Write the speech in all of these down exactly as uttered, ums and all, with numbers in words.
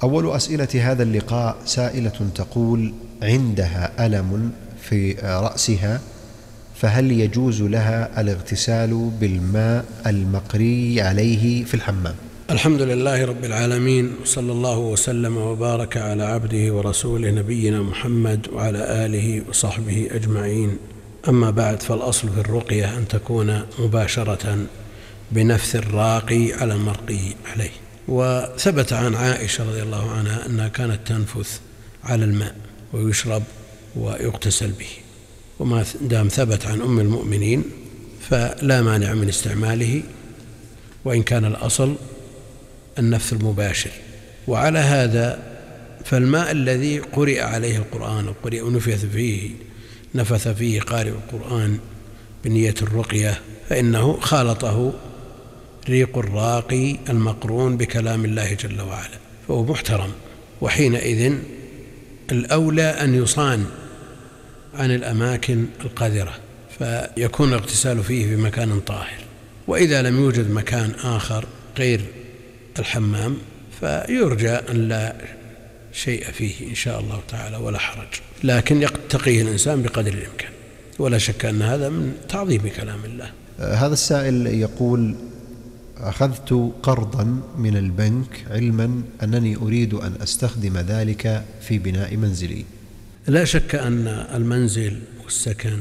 أول أسئلة هذا اللقاء سائلة تقول عندها ألم في رأسها، فهل يجوز لها الاغتسال بالماء المقري عليه في الحمام؟ الحمد لله رب العالمين، وصلى الله وسلم وبارك على عبده ورسوله نبينا محمد وعلى آله وصحبه أجمعين. أما بعد، فالأصل في الرقية أن تكون مباشرة بنفث الراقي على المرقي عليه. وثبت عن عائشة رضي الله عنها أنها كانت تنفث على الماء ويشرب ويغتسل به، وما دام ثبت عن أم المؤمنين فلا مانع من استعماله، وإن كان الأصل النفث المباشر. وعلى هذا فالماء الذي قرئ عليه القرآن وقرئ ونفث فيه نفث فيه قارئ القرآن بنية الرقية، فإنه خالطه ريق الراقي المقرون بكلام الله جل وعلا، فهو محترم. وحينئذ الأولى أن يصان عن الأماكن القذرة، فيكون الاغتسال فيه في مكان طاهر. وإذا لم يوجد مكان آخر غير الحمام فيرجى أن لا شيء فيه إن شاء الله تعالى ولا حرج، لكن يتقيه الإنسان بقدر الإمكان، ولا شك أن هذا من تعظيم كلام الله. هذا السائل يقول: أخذت قرضا من البنك علما أنني أريد أن أستخدم ذلك في بناء منزلي. لا شك أن المنزل والسكن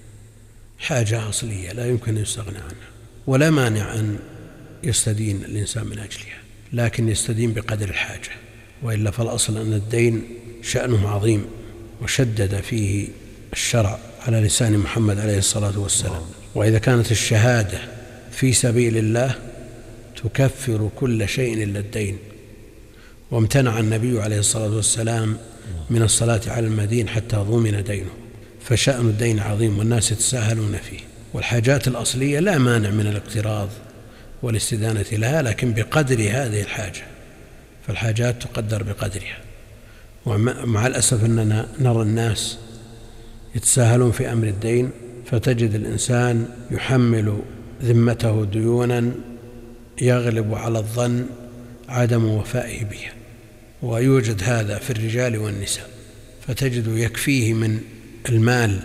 حاجة أصلية لا يمكن أن يستغنى عنها، ولا مانع أن يستدين الإنسان من أجلها، لكن يستدين بقدر الحاجة، وإلا فالأصل أن الدين شأنه عظيم، وشدد فيه الشرع على لسان محمد عليه الصلاة والسلام. وإذا كانت الشهادة في سبيل الله تكفر كل شيء إلا الدين، وامتنع النبي عليه الصلاة والسلام من الصلاة على المدين حتى ضمن دينه، فشأن الدين عظيم والناس يتساهلون فيه. والحاجات الأصلية لا مانع من الاقتراض والاستدانة لها، لكن بقدر هذه الحاجة، فالحاجات تقدر بقدرها. ومع الأسف أننا نرى الناس يتساهلون في أمر الدين، فتجد الإنسان يحمل ذمته ديونا يغلب على الظن عدم وفائه بها، ويوجد هذا في الرجال والنساء، فتجد يكفيه من المال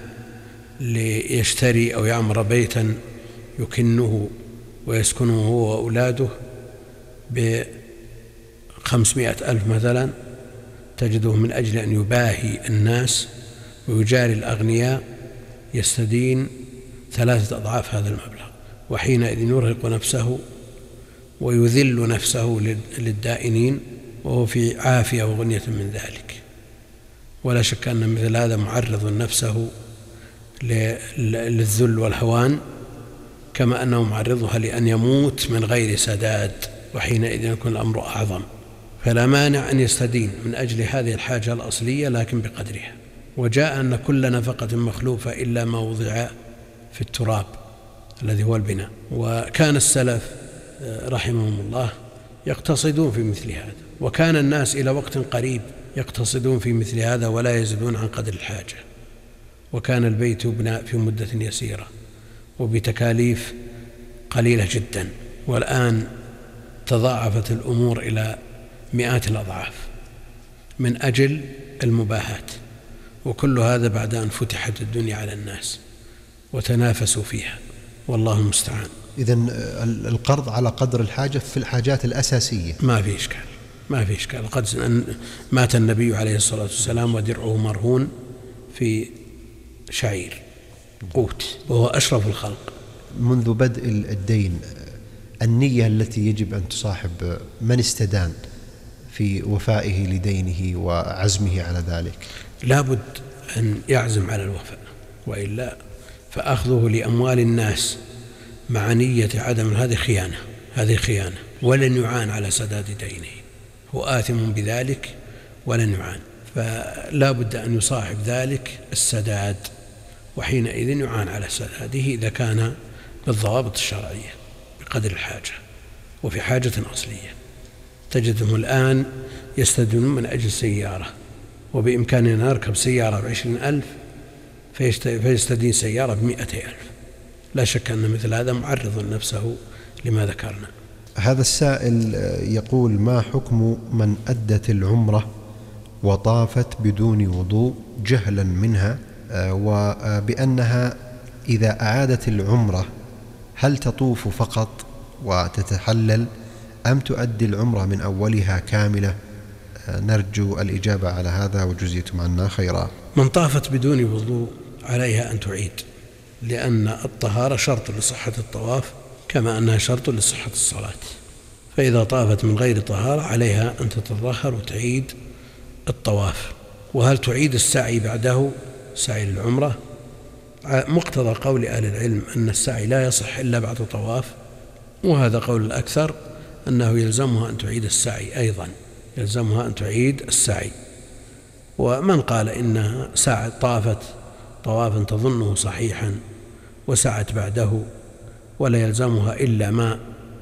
ليشتري أو يعمر بيتا يكنه ويسكنه هو وأولاده بخمسمائة ألف مثلا، تجده من أجل أن يباهي الناس ويجاري الأغنياء يستدين ثلاثة أضعاف هذا المبلغ، وحينئذ يرهق نفسه ويذل نفسه للدائنين وهو في عافية وغنية من ذلك. ولا شك أن مثل هذا معرض نفسه للذل والهوان، كما أنه معرضها لأن يموت من غير سداد، وحينئذ يكون الأمر أعظم. فلا مانع أن يستدين من أجل هذه الحاجة الأصلية لكن بقدرها. وجاء أن كل نفقة مخلوفة إلا ما وضع في التراب الذي هو البناء. وكان السلف رحمهم الله يقتصدون في مثل هذا، وكان الناس إلى وقت قريب يقتصدون في مثل هذا ولا يزيدون عن قدر الحاجة، وكان البيت يبنى في مدة يسيرة وبتكاليف قليلة جدا. والآن تضاعفت الأمور إلى مئات الأضعاف من أجل المباهات، وكل هذا بعد أن فتحت الدنيا على الناس وتنافسوا فيها، والله المستعان. إذن القرض على قدر الحاجة في الحاجات الأساسية ما في إشكال، ما في إشكال. قد مات النبي عليه الصلاة والسلام ودرعه مرهون في شعير قوت، وهو أشرف الخلق. منذ بدء الدين النية التي يجب أن تصاحب من استدان في وفائه لدينه وعزمه على ذلك؟ لابد أن يعزم على الوفاء، وإلا فأخذه لأموال الناس مع نية عدم هذه خيانة، هذه خيانة، ولن يعان على سداد دينه، هو آثم بذلك ولن يعان. فلا بد أن يصاحب ذلك السداد، وحينئذ يعان على سداده إذا كان بالضوابط الشرعية بقدر الحاجة وفي حاجة أصلية. تجدهم الآن يستدينون من أجل سيارة، وبإمكاننا نركب سيارة بعشرين ألف فيستدين سيارة بمئة ألف. لا شك أن مثل هذا معرض نفسه لما ذكرنا. هذا السائل يقول: ما حكم من أدت العمرة وطافت بدون وضوء جهلا منها، وبأنها إذا أعادت العمرة هل تطوف فقط وتتحلل أم تؤدي العمرة من أولها كاملة؟ نرجو الإجابة على هذا وجزيتم عنا خيرا. من طافت بدون وضوء عليها أن تعيد، لأن الطهارة شرط لصحة الطواف كما أنها شرط لصحة الصلاة، فإذا طافت من غير طهارة عليها أن تتطهر وتعيد الطواف. وهل تعيد السعي بعده، سعي للعمرة؟ مقتضى قول أهل العلم أن السعي لا يصح إلا بعد طواف، وهذا قول الأكثر أنه يلزمها أن تعيد السعي أيضا، يلزمها أن تعيد السعي. ومن قال إنها سعت طافت طوافا تظنه صحيحا وسعت بعده ولا يلزمها إلا ما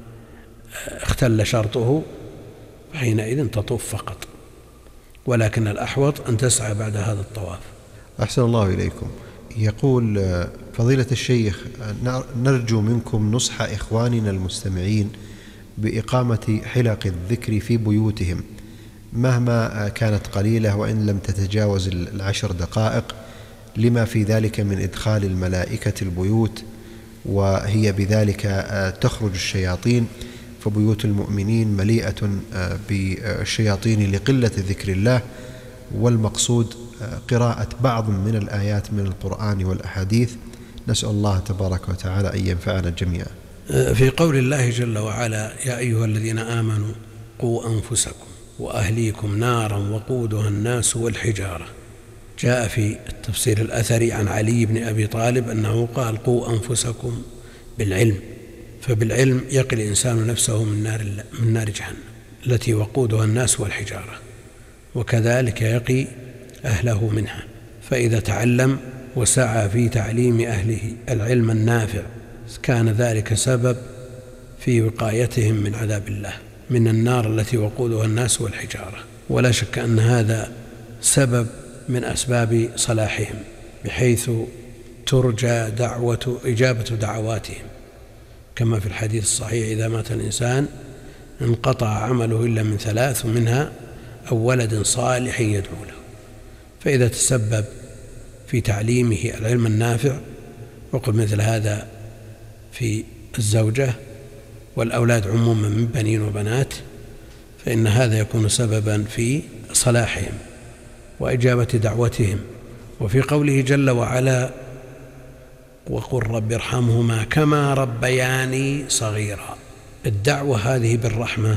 اختل شرطه فحينئذ تطوف فقط، ولكن الأحوط أن تسعى بعد هذا الطواف. أحسن الله إليكم. يقول: فضيلة الشيخ، نرجو منكم نصح إخواننا المستمعين بإقامة حلق الذكر في بيوتهم مهما كانت قليلة وإن لم تتجاوز العشر دقائق، لما في ذلك من إدخال الملائكة البيوت، وهي بذلك تخرج الشياطين، فبيوت المؤمنين مليئة بالشياطين لقلة ذكر الله، والمقصود قراءة بعض من الآيات من القرآن والأحاديث. نسأل الله تبارك وتعالى أن ينفعنا جميعا. في قول الله جل وعلا: يا أيها الذين آمنوا قوا أنفسكم وأهليكم نارا وقودها الناس والحجارة، جاء في التفسير الأثري عن علي بن أبي طالب أنه قال: قوا أنفسكم بالعلم، فبالعلم يقي الإنسان نفسه من نار, من نار جهنم التي وقودها الناس والحجارة، وكذلك يقي أهله منها. فإذا تعلم وسعى في تعليم أهله العلم النافع كان ذلك سبب في وقايتهم من عذاب الله، من النار التي وقودها الناس والحجارة، ولا شك أن هذا سبب من أسباب صلاحهم، بحيث ترجى دعوة إجابة دعواتهم، كما في الحديث الصحيح: إذا مات الإنسان انقطع عمله إلا من ثلاث، منها أو ولد صالح يدعو له. فإذا تسبب في تعليمه العلم النافع، وقل مثل هذا في الزوجة والأولاد عموما من بنين وبنات، فإن هذا يكون سببا في صلاحهم وإجابة دعوتهم. وفي قوله جل وعلا: وقل رب ارحمهما كما ربياني صغيرا، الدعوة هذه بالرحمة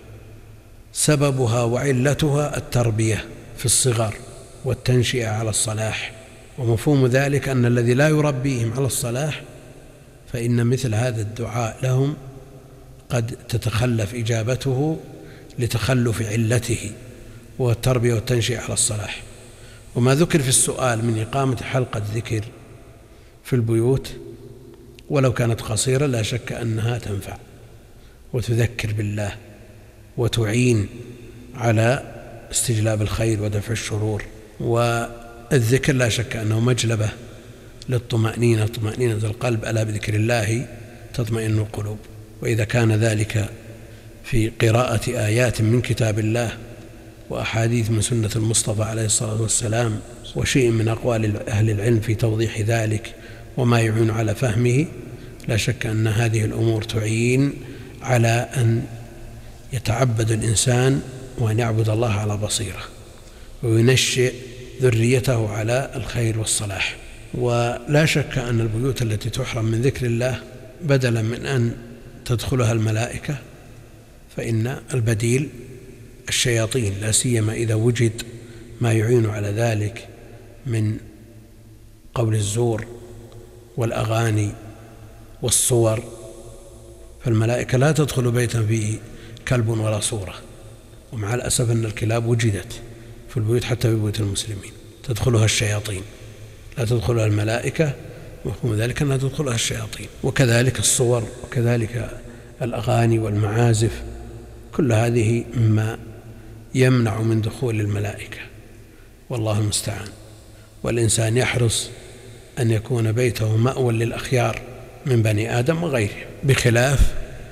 سببها وعلتها التربية في الصغر والتنشئة على الصلاح، ومفهوم ذلك أن الذي لا يربيهم على الصلاح فإن مثل هذا الدعاء لهم قد تتخلف إجابته لتخلف علته والتربية والتنشئة على الصلاح. وما ذكر في السؤال من إقامة حلقة ذكر في البيوت ولو كانت قصيرة لا شك أنها تنفع وتذكر بالله وتعين على استجلاب الخير ودفع الشرور. والذكر لا شك أنه مجلبة للطمأنينة، طمأنينة القلب، ألا بذكر الله تطمئن القلوب. وإذا كان ذلك في قراءة آيات من كتاب الله وأحاديث من سنة المصطفى عليه الصلاة والسلام وشيء من أقوال أهل العلم في توضيح ذلك وما يعين على فهمه، لا شك أن هذه الأمور تعين على أن يتعبد الإنسان وأن يعبد الله على بصيرة وينشئ ذريته على الخير والصلاح. ولا شك أن البيوت التي تحرم من ذكر الله بدلا من أن تدخلها الملائكة فإن البديل الشياطين، لا سيما إذا وجد ما يعين على ذلك من قول الزور والأغاني والصور، فالملائكة لا تدخل بيتا فيه كلب ولا صورة. ومع الأسف أن الكلاب وجدت في البيوت حتى في بيوت المسلمين، تدخلها الشياطين لا تدخلها الملائكة، ومفهوم ذلك أنها تدخلها الشياطين. وكذلك الصور وكذلك الأغاني والمعازف، كل هذه مما يمنع من دخول الملائكة، والله المستعان. والإنسان يحرص أن يكون بيته مأوى للأخيار من بني آدم وغيرهم، بخلاف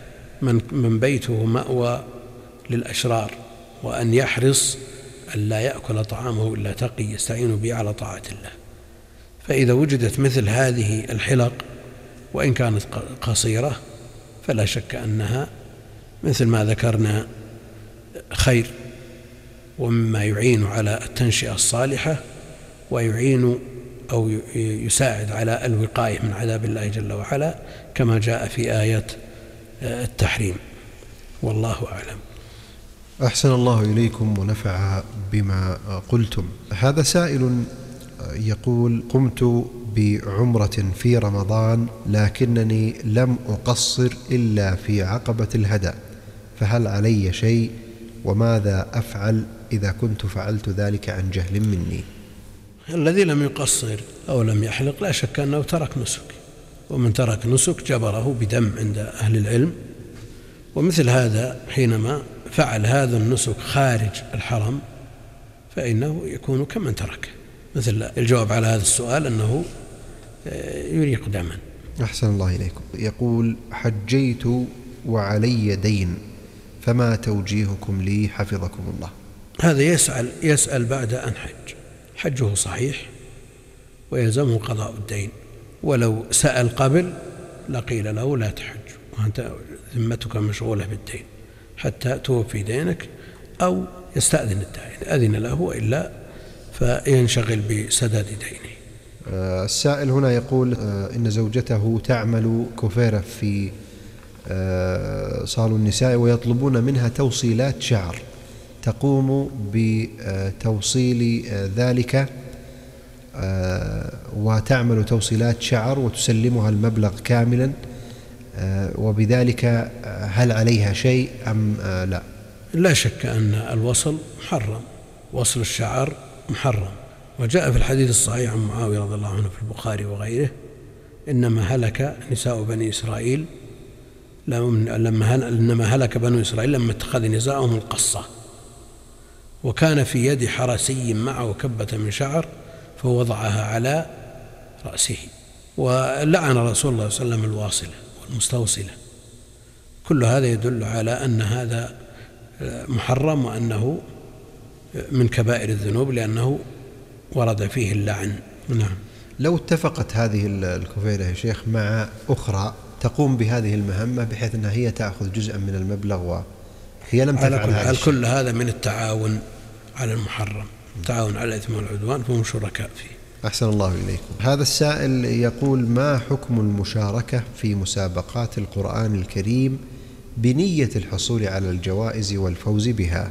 من, من بيته مأوى للأشرار، وأن يحرص أن لا يأكل طعامه إلا تقي يستعين به على طاعة الله. فإذا وجدت مثل هذه الحلق وإن كانت قصيرة فلا شك أنها مثل ما ذكرنا خير، ومما يعين على التنشئة الصالحة ويعين أو يساعد على الوقاية من عذاب الله جل وعلا كما جاء في آية التحريم. والله أعلم. أحسن الله إليكم ونفع بما قلتم. هذا سائل يقول: قمت بعمرة في رمضان لكنني لم أقصر إلا في عقبة الهدى، فهل علي شيء؟ وماذا أفعل إذا كنت فعلت ذلك عن جهل مني؟ الذي لم يقصر أو لم يحلق لا شك أنه ترك نسك، ومن ترك نسك جبره بدم عند أهل العلم. ومثل هذا حينما فعل هذا النسك خارج الحرم فإنه يكون كمن تركه. مثل الجواب على هذا السؤال أنه يريق دما. أحسن الله إليكم. يقول: حجيت وعلي دين، فما توجيهكم لي حفظكم الله؟ هذا يسأل يسأل بعد أن حج، حجه صحيح ويلزمه قضاء الدين، ولو سأل قبل لقيل له لا تحج وأنت ذمتك مشغولة بالدين حتى توفي دينك، أو يستأذن الدائن أذن له، وإلا فينشغل بسداد دينه. السائل هنا يقول إن زوجته تعمل كفيرة في صالون النساء ويطلبون منها توصيلات شعر، تقوم بتوصيل ذلك وتعمل توصيلات شعر وتسلمها المبلغ كاملا، وبذلك هل عليها شيء أم لا؟ لا شك أن الوصل محرم، وصل الشعر محرم، وجاء في الحديث الصحيح عن معاوية رضي الله عنه في البخاري وغيره: إنما هلك نساء بني إسرائيل لما إنما هلك بنو إسرائيل لما اتخذ نساءهم القصة، وكان في يد حرسي معه كبة من شعر فوضعها على رأسه. ولعن رسول الله صلى الله عليه وسلم الواصلة والمستوصلة. كل هذا يدل على أن هذا محرم وأنه من كبائر الذنوب لأنه ورد فيه اللعن. نعم. لو اتفقت هذه الكفيلة يا شيخ مع أخرى تقوم بهذه المهمة بحيث أنها هي تأخذ جزءا من المبلغ وهي لم تفعل هذا الشيء، كل هذا من التعاون على المحرم، التعاون على الإثم والعدوان، فهم شركاء فيه. أحسن الله إليكم. هذا السائل يقول: ما حكم المشاركة في مسابقات القرآن الكريم بنية الحصول على الجوائز والفوز بها؟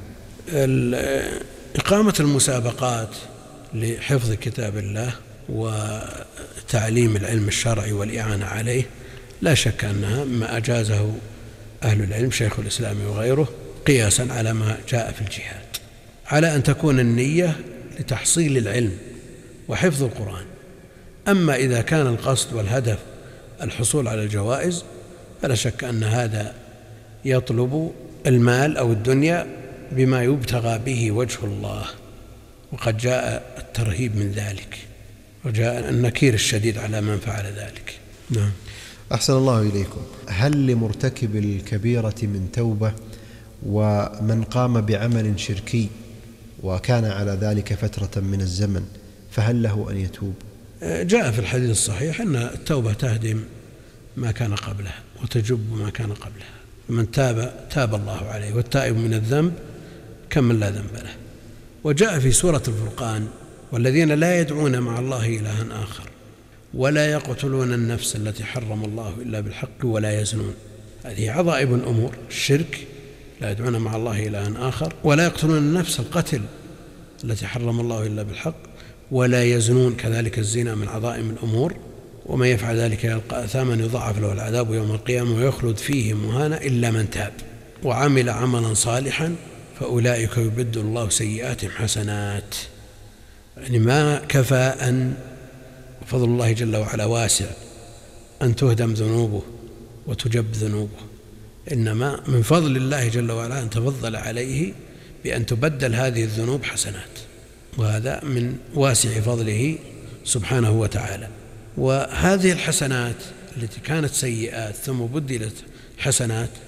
إقامة المسابقات لحفظ كتاب الله وتعليم العلم الشرعي والإعانة عليه لا شك أنها ما أجازه أهل العلم شيخ الإسلام وغيره قياسا على ما جاء في الجهاد، على أن تكون النية لتحصيل العلم وحفظ القرآن. أما إذا كان القصد والهدف الحصول على الجوائز فلا شك أن هذا يطلب المال أو الدنيا بما يبتغى به وجه الله، وقد جاء الترهيب من ذلك وجاء النكير الشديد على من فعل ذلك. نعم. أحسن الله إليكم. هل لمرتكب الكبيرة من توبة ومن قام بعمل شركي وكان على ذلك فترة من الزمن فهل له أن يتوب؟ جاء في الحديث الصحيح أن التوبة تهدم ما كان قبلها وتجب ما كان قبلها، فمن تاب تاب الله عليه، والتائب من الذنب كمن لا ذنب له. وجاء في سورة الفرقان: والذين لا يدعون مع الله إلها آخر ولا يقتلون النفس التي حرم الله إلا بالحق ولا يزنون. هذه عظائم الأمور، الشرك، لا يدعون مع الله إلها آخر، ولا يقتلون النفس القتل التي حرم الله إلا بالحق، ولا يزنون، كذلك الزنا من عظائم الأمور. ومن يفعل ذلك يلقى أثاما يضاعف له العذاب يوم القيامة ويخلد فيه مهانا إلا من تاب وعمل عملا صالحا فأولئك يبدل الله سيئاتهم حسنات. يعني ما كفى أن فضل الله جل وعلا واسع أن تهدم ذنوبه وتجب ذنوبه، إنما من فضل الله جل وعلا أن تفضل عليه بأن تبدل هذه الذنوب حسنات، وهذا من واسع فضله سبحانه وتعالى. وهذه الحسنات التي كانت سيئات ثم بدلت حسنات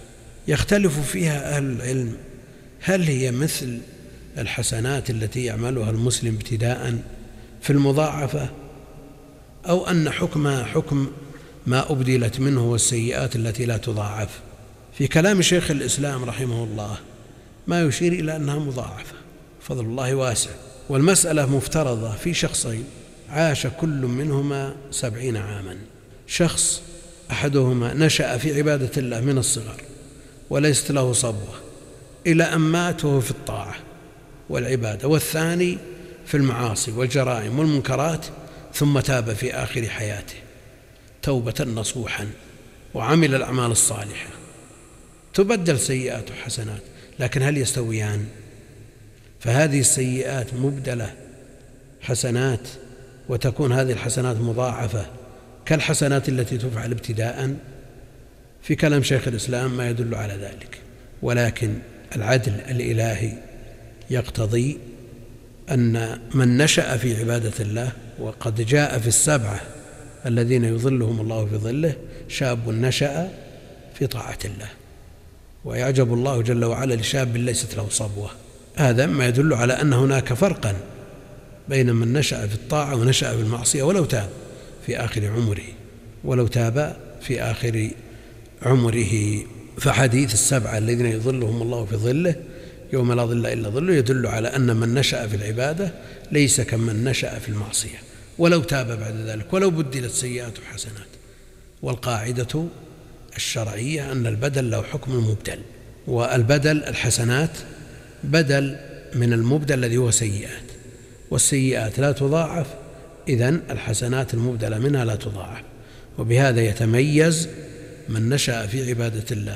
يختلف فيها أهل العلم، هل هي مثل الحسنات التي يعملها المسلم ابتداء في المضاعفة، أو أن حكمها حكم ما أبدلت منه والسيئات التي لا تضاعف. في كلام شيخ الإسلام رحمه الله ما يشير إلى أنها مضاعفة، فضل الله واسع. والمسألة مفترضة في شخصين عاش كل منهما سبعين عاما، شخص أحدهما نشأ في عبادة الله من الصغر وليست له صبوة إلى أن مات وهو في الطاعة والعبادة، والثاني في المعاصي والجرائم والمنكرات ثم تاب في آخر حياته توبة نصوحا وعمل الأعمال الصالحة، تبدل سيئات وحسنات، لكن هل يستويان؟ فهذه السيئات مبدلة حسنات وتكون هذه الحسنات مضاعفة كالحسنات التي تفعل ابتداء. في كلام شيخ الإسلام ما يدل على ذلك، ولكن العدل الإلهي يقتضي أن من نشأ في عبادة الله، وقد جاء في السبعة الذين يظلهم الله في ظله شاب نشأ في طاعة الله، ويعجب الله جل وعلا لشاب ليست له صبوة. هذا ما يدل على أن هناك فرقا بين من نشأ في الطاعة ونشأ في المعصية ولو تاب في آخر عمره ولو تاب في آخر عمره. فحديث السبعة الذين يظلهم الله في ظله يوم لا ظل إلا ظله يدل على أن من نشأ في العبادة ليس كمن نشأ في المعصية ولو تاب بعد ذلك ولو بدلت سيئات وحسنات. والقاعدة الشرعية أن البدل له حكم المبدل، والبدل الحسنات بدل من المبدل الذي هو سيئات، والسيئات لا تضاعف، إذن الحسنات المبدلة منها لا تضاعف. وبهذا يتميز من نشأ في عبادة الله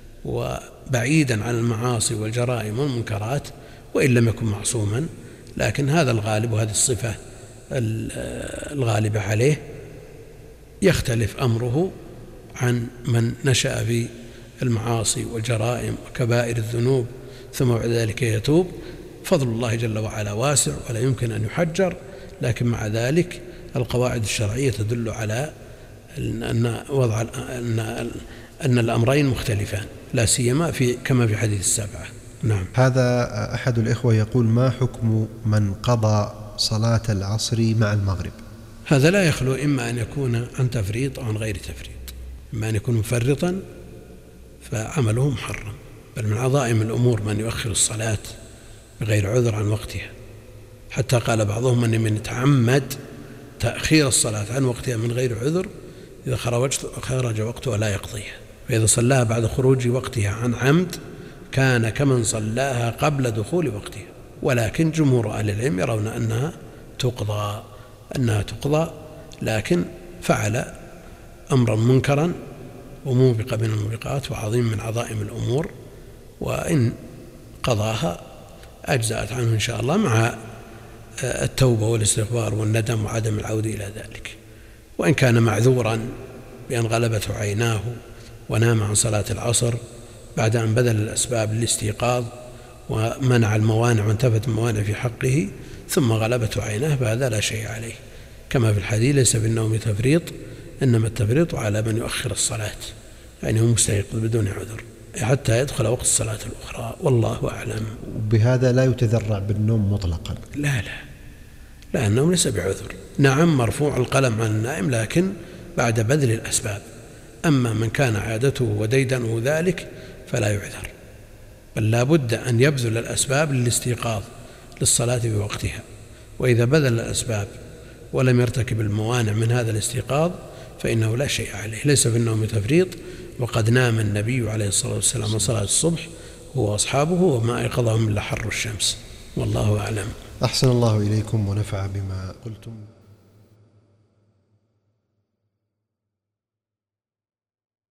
وبعيدا عن المعاصي والجرائم والمنكرات، وإن لم يكن معصوما، لكن هذا الغالب وهذه الصفة الغالبة عليه. يختلف أمره عن من نشأ في المعاصي والجرائم وكبائر الذنوب ثم بعد ذلك يتوب. فضل الله جل وعلا واسع ولا يمكن أن يحجر، لكن مع ذلك القواعد الشرعية تدل على أن وضع أن أن الأمرين مختلفان، لا سيما في كما في حديث السبعة. نعم. هذا أحد الإخوة يقول: ما حكم من قضى صلاة العصر مع المغرب؟ هذا لا يخلو إما أن يكون عن تفريط أو عن غير تفريط. إما أن يكون مفرطا فعمله محرم، بل من عظائم الأمور من يؤخر الصلاة بغير عذر عن وقتها، حتى قال بعضهم أن من يتعمد تأخير الصلاة عن وقتها من غير عذر إذا خرج وقتها لا يقضيها، فإذا صلاها بعد خروج وقتها عن عمد كان كمن صلاها قبل دخول وقتها. ولكن جمهور أهل العلم يرون أنها تقضى أنها تقضى لكن فعل أمرا منكرا وموبق من الموبقات وعظيم من عظائم الأمور، وإن قضاها أجزأت عنه إن شاء الله مع التوبة والاستغفار والندم وعدم العودة إلى ذلك. وإن كان معذورا بأن غلبته عيناه ونام عن صلاة العصر بعد أن بذل الأسباب للاستيقاظ ومنع الموانع وانتفت الموانع في حقه ثم غلبته عيناه، فهذا لا شيء عليه، كما في الحديث: ليس بالنوم تفريط إنما التفريط على من يؤخر الصلاة، يعني هو مستيقظ بدون عذر حتى يدخل وقت الصلاة الأخرى، والله أعلم. بهذا لا يتذرع بالنوم مطلقا؟ لا لا لا، النوم ليس بعذر. نعم مرفوع القلم عن النائم لكن بعد بذل الأسباب، أما من كان عادته وديدنه ذلك فلا يعذر، بل لا بد أن يبذل الأسباب للاستيقاظ للصلاة في وقتها، وإذا بذل الأسباب ولم يرتكب الموانع من هذا الاستيقاظ فإنه لا شيء عليه، ليس في النوم تفريط. وقد نام النبي عليه الصلاة والسلام عن صلاة الصبح هو وأصحابه وما أيقظهم إلا حر الشمس، والله أعلم. أحسن الله إليكم ونفع بما قلتم.